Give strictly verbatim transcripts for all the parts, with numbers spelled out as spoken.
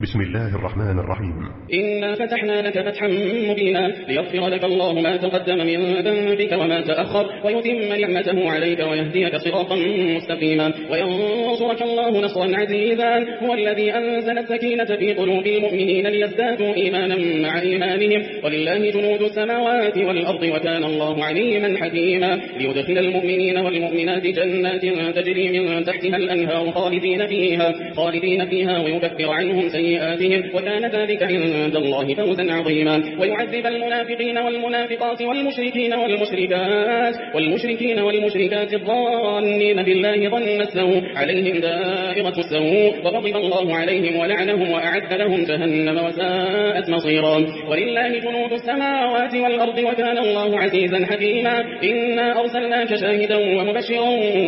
بسم الله الرحمن الرحيم. إنا فتحنا لك فتحا مبينا ليغفر لك الله ما تقدم من ذنبك وما تأخر ويتم نعمته عليك ويهديك صراطا مستقيما وينصرك الله نصرا عزيزا. هو الذي أنزل السكينة في قلوب المؤمنين ليزدادوا إيمانا مع إيمانهم ولله جنود السماوات والأرض وكان الله عليما حكيما. ليدخل المؤمنين والمؤمنات جنات تجري من تحتها الأنهار خالدين فيها خالدين فيها ويكفر عنهم سيئاتهم وكان ذلك عند الله فوزا عظيما. ويعذب المنافقين والمنافقات والمشركين والمشركات والمشركين والمشركات الظانين بالله ظن السوء عليهم دائرة السوء وغضب الله عليهم ولعنهم وأعد لهم جهنم وساءت مصيرا. ولله جنود السماوات والأرض وكان الله عزيزا حكيما. إنا أرسلناك شاهدا ومبشرا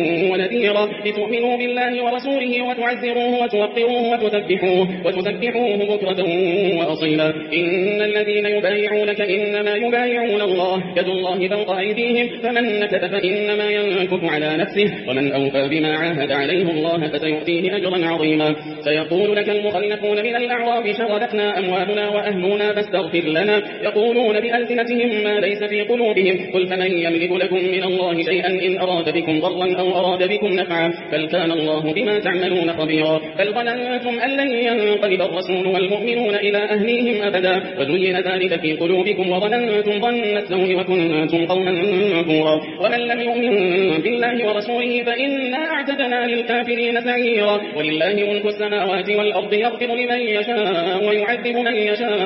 ونذيرا لتؤمنوا بالله ورسوله وتعزروه وتوقروه وتسبحوه وتسبحوه بكرة وأصيلا. إن الذين يبايعونك إنما يبايعون الله يد الله فوق أيديهم فمن نكث فإنما ينكث على نفسه ومن أوفى بما عاهد عليه الله فسيؤتيه أجرا عظيما. سيقول لك المخلفون من الأعراب شغلتنا أموالنا وأهلنا فاستغفر لنا يقولون بألسنتهم ما ليس في قلوبهم قل فمن يملك لكم من الله شيئا إن أراد بكم ضرا أو أراد بكم نفعا بل كان الله بما تعملون خبيرا. بل ظننتم أن لن ينقلب الرسول والمؤمنون إلى أهليهم أبدا وزين ذلك في قلوبكم وظننتم ظن السوء وكنتم قوما كفورا. ومن لم يؤمن بالله ورسوله فإنا أعتدنا للكافرين سعيرا. ولله ملك السماوات والأرض يغفر لمن يشاء ويعذب من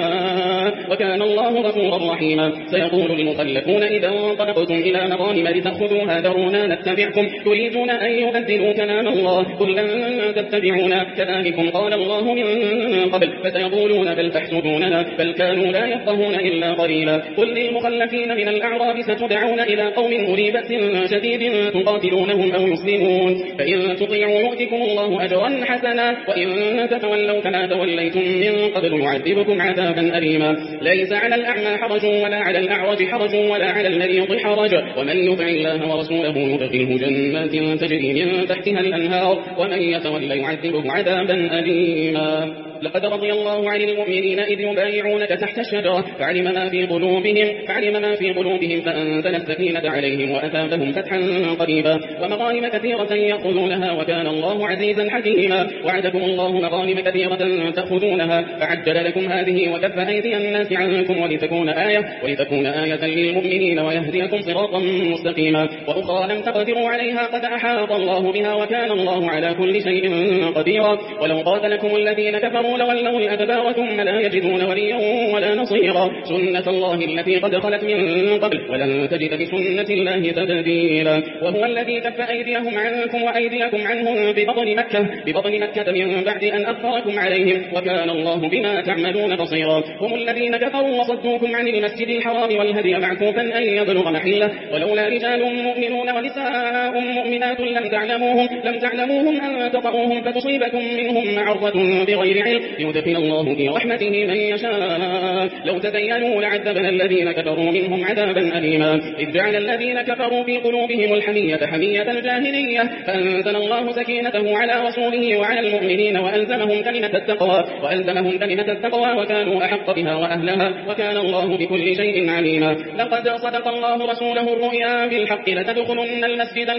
يشاء وكان الله غفورا رحيما. سيقول المخلفون إذا انطلقتم إلى مغانم لتأخذوها ذرونا نتبعكم تريدون أن يبدلوا كلام الله قل لن تتبعونا كذلكم قال الله من قبل فسيقولون بل تحسدوننا بل كانوا لا يفقهون إلا قليلا. قل للمخلفين من الأعراب ستدعون إلى قوم أولي بأس شديد تقاتلونهم أو يسلمون فإن تطيعوا يؤتكم الله أجرا حسنا وإن تتولوا كما توليتم من قبل يعذبكم عذابا أليما. ليس على الأعمى حرج ولا على الأعرج حرج ولا على المريض حرج ومن يطع الله ورسوله يدخله جنات تجري من تحتها الأنهار ومن يتولى يعذبه عذابا أليما. لقد رضي الله عن المؤمنين إذ يبايعونك تحت الشجرة فعلم ما في قلوبهم فعلم ما في قلوبهم فأنزل السكينة عليهم وأثابهم فتحا قريبا ومغانم كثيرة يأخذونها وكان الله عزيزا حكيما. وعدكم الله مغانم كثيرة تأخذونها فعجل لكم هذه وكف أيدي الناس عنكم ولتكون آية ولتكون آية للمؤمنين ويهديكم صراطا مستقيما. وأخرى لم تقدروا عليها قد أحاط الله بها وكان الله على كل شيء قديرا. ولو قاتلكم الذين كفروا لولوا الأدبار ثم لا يجدون وليا ولا نصيرا. سنة الله التي قد خلت من قبل ولن تجد لسنة الله تبديلا. وهو الذي كف أيديهم عنكم وأيديكم عنهم ببطن مكة ببطن مكة من بعد أن أظفركم عليهم وكان الله بما تعملون بصيرا. هم الذين كفروا وصدوكم عن المسجد الحرام والهدي معكوفا أن يبلغ محله ولولا رجال مؤمنون ونساء مؤمنات لم تعلموهم لم تعلموهم أن تطؤوهم فتصيبكم منهم معرة بغير علم يدخل الله في رحمته من يشاء. لو تزينوا لعذبنا الذين كفروا منهم عذابا أليما. إذ جعل الذين كفروا في قلوبهم الحمية حمية الجاهلية فأنزل الله سكينته على رسوله وعلى المؤمنين وألزمهم كلمة التقوى وألزمهم كلمة التقوى وكانوا أحق بها وأهلها وكان الله بكل شيء عليما. لقد صدق الله رسوله الرؤيا بالحق لتدخلن المسجد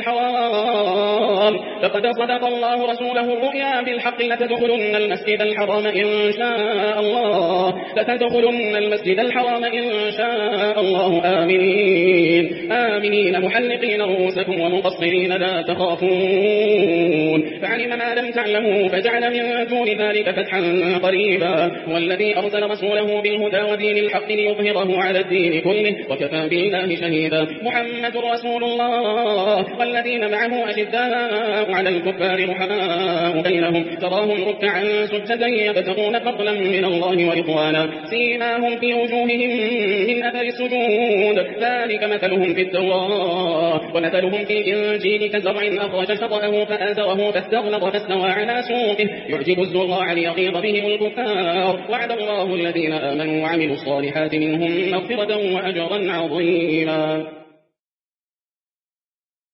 الحرام لقد صدق الله رسوله الرؤيا بالحق لتدخلن المسجد الحرام إن شاء الله لتدخلن المسجد الحرام إن شاء الله آمنين آمنين محلقين رؤوسكم ومقصرين لا تخافون فعلم ما لم تعلموا فجعل من دون ذلك فتحا قريبا. هو الذي أرسل رسوله بالهدى ودين الحق ليظهره على الدين كله وكفى بالله شهيدا. محمد رسول الله والذين معه أشداء على الكفار رحماء بينهم تراهم ركعا سجدا يبتغون فضلا من الله ورضوانا سيماهم في وجوههم من أثر السجود ذلك مثلهم في التوراة ومثلهم في الإنجيل كزرع أخرج شطأه فآزره فاستغلظ فاستوى على سوقه يعجب الزراع ليغيظ بهم الكفار. وعد الله الذين آمنوا وعملوا الصالحات منهم مغفرة وأجرا عظيما.